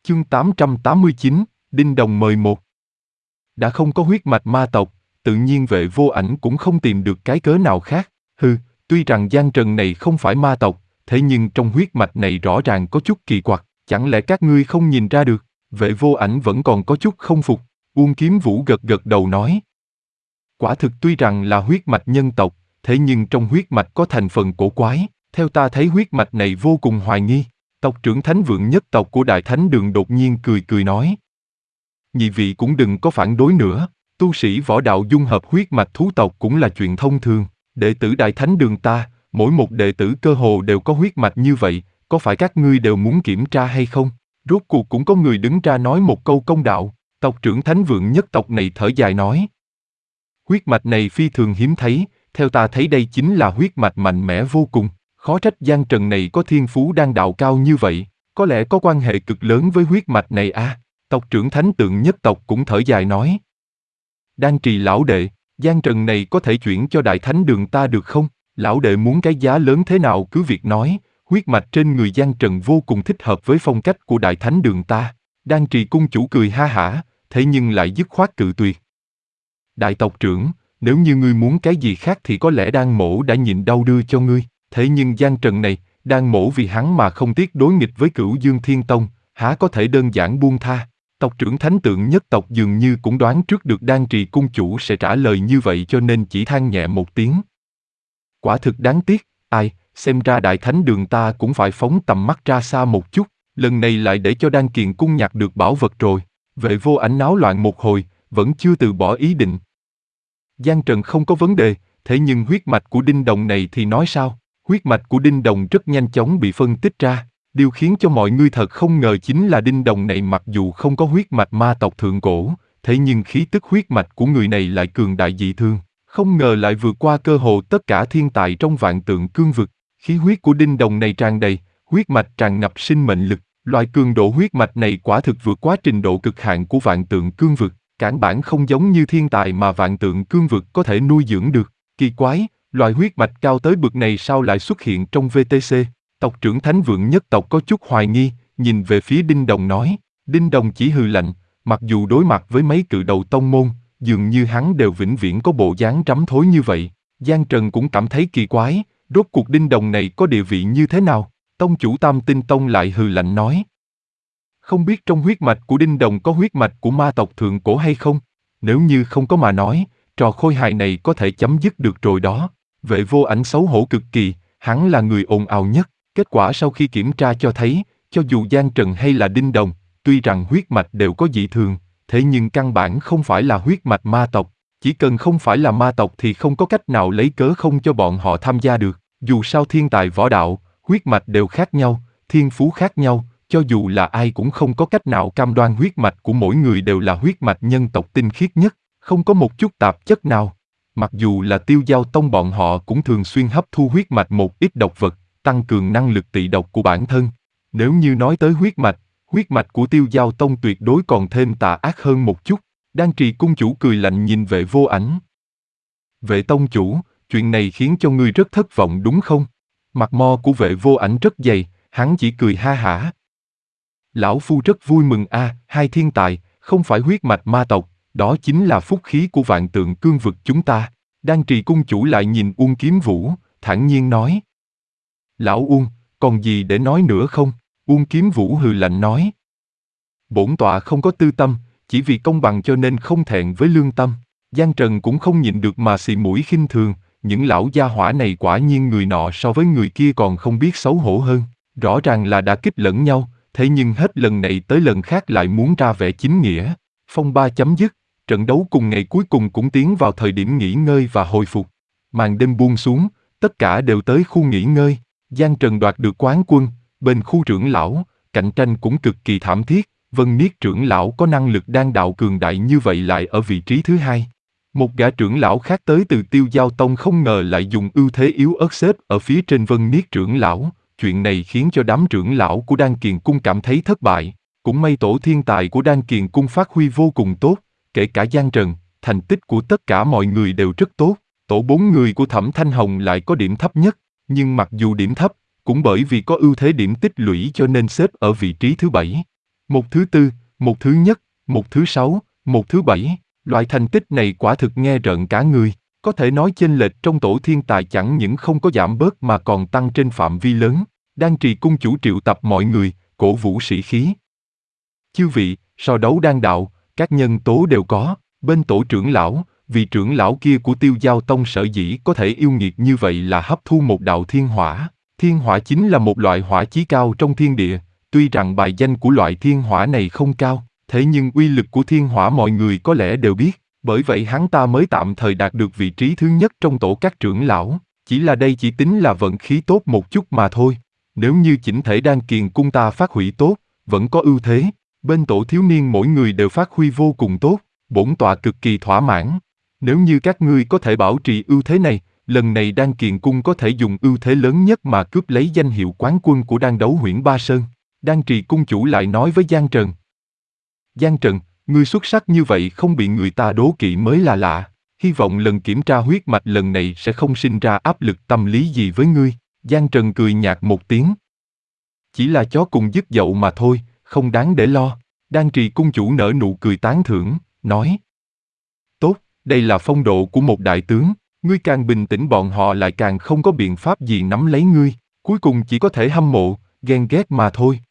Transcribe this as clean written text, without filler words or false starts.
Chương 889, Đinh Đồng mời một. Đã không có huyết mạch ma tộc, tự nhiên Vệ Vô Ảnh cũng không tìm được cái cớ nào khác. Tuy rằng Giang Trần này không phải ma tộc, thế nhưng trong huyết mạch này rõ ràng có chút kỳ quặc, chẳng lẽ các ngươi không nhìn ra được? Vệ Vô Ảnh vẫn còn có chút không phục. Uông Kiếm Vũ gật gật đầu nói. Quả thực tuy rằng là huyết mạch nhân tộc, thế nhưng trong huyết mạch có thành phần cổ quái, theo ta thấy huyết mạch này vô cùng hoài nghi. Tộc trưởng Thánh Vượng nhất tộc của Đại Thánh Đường đột nhiên cười cười nói. Nhị vị cũng đừng có phản đối nữa, tu sĩ võ đạo dung hợp huyết mạch thú tộc cũng là chuyện thông thường. Đệ tử Đại Thánh Đường ta, mỗi một đệ tử cơ hồ đều có huyết mạch như vậy, có phải các ngươi đều muốn kiểm tra hay không? Rốt cuộc cũng có người đứng ra nói một câu công đạo. Tộc trưởng Thánh Vượng nhất tộc này thở dài nói. Huyết mạch này phi thường hiếm thấy, theo ta thấy đây chính là huyết mạch mạnh mẽ vô cùng. Khó trách Giang Trần này có thiên phú đan đạo cao như vậy, có lẽ có quan hệ cực lớn với huyết mạch này à? Tộc trưởng Thánh Tượng nhất tộc cũng thở dài nói. Đan Trì lão đệ, Giang Trần này có thể chuyển cho Đại Thánh Đường ta được không? Lão đệ muốn cái giá lớn thế nào cứ việc nói, huyết mạch trên người Giang Trần vô cùng thích hợp với phong cách của Đại Thánh Đường ta. Đan Trì cung chủ cười ha hả, thế nhưng lại dứt khoát cự tuyệt. Đại tộc trưởng, nếu như ngươi muốn cái gì khác thì có lẽ Đan Mỗ đã nhịn đau đưa cho ngươi. Thế nhưng Giang Trần này, Đan Mỗ vì hắn mà không tiếc đối nghịch với Cửu Dương Thiên Tông, há có thể đơn giản buông tha? Tộc trưởng Thánh Tượng nhất tộc dường như cũng đoán trước được Đan Trì cung chủ sẽ trả lời như vậy cho nên chỉ than nhẹ một tiếng. Quả thực đáng tiếc, xem ra Đại Thánh Đường ta cũng phải phóng tầm mắt ra xa một chút, lần này lại để cho Đan Kiền cung nhặt được bảo vật rồi. Vệ Vô Ảnh náo loạn một hồi, vẫn chưa từ bỏ ý định. Giang Trần không có vấn đề, thế nhưng huyết mạch của Đinh Đồng này thì nói sao? Huyết mạch của Đinh Đồng rất nhanh chóng bị phân tích ra. Điều khiến cho mọi người thật không ngờ chính là Đinh Đồng này mặc dù không có huyết mạch ma tộc thượng cổ, thế nhưng khí tức huyết mạch của người này lại cường đại dị thường. Không ngờ lại vượt qua cơ hồ tất cả thiên tài trong Vạn Tượng Cương Vực. Khí huyết của Đinh Đồng này tràn đầy, huyết mạch tràn ngập sinh mệnh lực. Loại cường độ huyết mạch này quả thực vượt quá trình độ cực hạn của Vạn Tượng Cương Vực. Cản bản không giống như thiên tài mà Vạn Tượng Cương Vực có thể nuôi dưỡng được. Kỳ quái, loại huyết mạch cao tới bậc này sao lại xuất hiện trong VTC? Tộc trưởng Thánh Vượng nhất tộc có chút hoài nghi, nhìn về phía Đinh Đồng nói. Đinh Đồng chỉ hừ lạnh, mặc dù đối mặt với mấy cự đầu tông môn, dường như hắn đều vĩnh viễn có bộ dáng rắm thối như vậy. Giang Trần cũng cảm thấy kỳ quái, rốt cuộc Đinh Đồng này có địa vị như thế nào? Tông chủ Tam Tinh Tông lại hừ lạnh nói. Không biết trong huyết mạch của Đinh Đồng có huyết mạch của ma tộc thượng cổ hay không? Nếu như không có mà nói, trò khôi hài này có thể chấm dứt được rồi đó. Vệ Vô Ảnh xấu hổ cực kỳ, hắn là người ồn ào nhất. Kết quả sau khi kiểm tra cho thấy, cho dù Giang Trần hay là Đinh Đồng, tuy rằng huyết mạch đều có dị thường, thế nhưng căn bản không phải là huyết mạch ma tộc. Chỉ cần không phải là ma tộc thì không có cách nào lấy cớ không cho bọn họ tham gia được. Dù sao thiên tài võ đạo, huyết mạch đều khác nhau, thiên phú khác nhau, cho dù là ai cũng không có cách nào cam đoan huyết mạch của mỗi người đều là huyết mạch nhân tộc tinh khiết nhất, không có một chút tạp chất nào. Mặc dù là Tiêu Giao Tông bọn họ cũng thường xuyên hấp thu huyết mạch một ít độc vật, tăng cường năng lực tị độc của bản thân. Nếu như nói tới huyết mạch của Tiêu Giao Tông tuyệt đối còn thêm tà ác hơn một chút. Đan Trì cung chủ cười lạnh nhìn Vệ Vô Ảnh. Vệ tông chủ, chuyện này khiến cho ngươi rất thất vọng đúng không? Mặt mo của Vệ Vô Ảnh rất dày, hắn chỉ cười ha hả. Lão phu rất vui mừng hai thiên tài, không phải huyết mạch ma tộc, đó chính là phúc khí của Vạn Tượng Cương Vực chúng ta. Đan Trì cung chủ lại nhìn Uông Kiếm Vũ, thản nhiên nói. Lão Uông, còn gì để nói nữa không? Uông Kiếm Vũ hừ lạnh nói. Bổn tọa không có tư tâm, chỉ vì công bằng cho nên không thẹn với lương tâm. Giang Trần cũng không nhịn được mà xì mũi khinh thường, những lão gia hỏa này quả nhiên người nọ so với người kia còn không biết xấu hổ hơn. Rõ ràng là đã kích lẫn nhau, thế nhưng hết lần này tới lần khác lại muốn ra vẻ chính nghĩa. Phong ba chấm dứt, trận đấu cùng ngày cuối cùng cũng tiến vào thời điểm nghỉ ngơi và hồi phục. Màn đêm buông xuống, tất cả đều tới khu nghỉ ngơi. Giang Trần đoạt được quán quân, bên khu trưởng lão, cạnh tranh cũng cực kỳ thảm thiết. Vân Niết trưởng lão có năng lực đan đạo cường đại như vậy lại ở vị trí thứ hai. Một gã trưởng lão khác tới từ Tiêu Giao Tông không ngờ lại dùng ưu thế yếu ớt xếp ở phía trên Vân Niết trưởng lão. Chuyện này khiến cho đám trưởng lão của Đan Kiền Cung cảm thấy thất bại. Cũng may tổ thiên tài của Đan Kiền Cung phát huy vô cùng tốt, kể cả Giang Trần, thành tích của tất cả mọi người đều rất tốt. Tổ 4 người của Thẩm Thanh Hồng lại có điểm thấp nhất, nhưng mặc dù điểm thấp, cũng bởi vì có ưu thế điểm tích lũy cho nên xếp ở vị trí thứ 7. một thứ tư, một thứ nhất, một thứ sáu, một thứ bảy. Loại thành tích này quả thực nghe rợn cả người. Có thể nói chênh lệch trong tổ thiên tài chẳng những không có giảm bớt mà còn tăng trên phạm vi lớn. Đan Trì cung chủ triệu tập mọi người, cổ vũ sĩ khí. Chư vị, so đấu đan đạo, các nhân tố đều có. Bên tổ trưởng lão, vị trưởng lão kia của Tiêu Giao Tông sở dĩ có thể yêu nghiệt như vậy là hấp thu một đạo thiên hỏa. Thiên hỏa chính là một loại hỏa chí cao trong thiên địa. Tuy rằng bài danh của loại thiên hỏa này không cao, thế nhưng uy lực của thiên hỏa mọi người có lẽ đều biết. Bởi vậy hắn ta mới tạm thời đạt được vị trí thứ nhất trong tổ các trưởng lão. Chỉ là đây chỉ tính là vận khí tốt một chút mà thôi. Nếu như chỉnh thể đan kiền cung ta phát huy tốt, vẫn có ưu thế. Bên tổ thiếu niên mỗi người đều phát huy vô cùng tốt, bổn tọa cực kỳ thỏa mãn. Nếu như các ngươi có thể bảo trì ưu thế này, lần này đan kiền cung có thể dùng ưu thế lớn nhất mà cướp lấy danh hiệu quán quân của đan đấu huyễn Ba Sơn. Đan Trì cung chủ lại nói với Giang Trần. Giang Trần, ngươi xuất sắc như vậy không bị người ta đố kỵ mới là lạ. Hy vọng lần kiểm tra huyết mạch lần này sẽ không sinh ra áp lực tâm lý gì với ngươi. Giang Trần cười nhạt một tiếng. Chỉ là chó cùng dứt dậu mà thôi, không đáng để lo. Đan Trì cung chủ nở nụ cười tán thưởng, nói. Tốt, đây là phong độ của một đại tướng. Ngươi càng bình tĩnh bọn họ lại càng không có biện pháp gì nắm lấy ngươi. Cuối cùng chỉ có thể hâm mộ, ghen ghét mà thôi.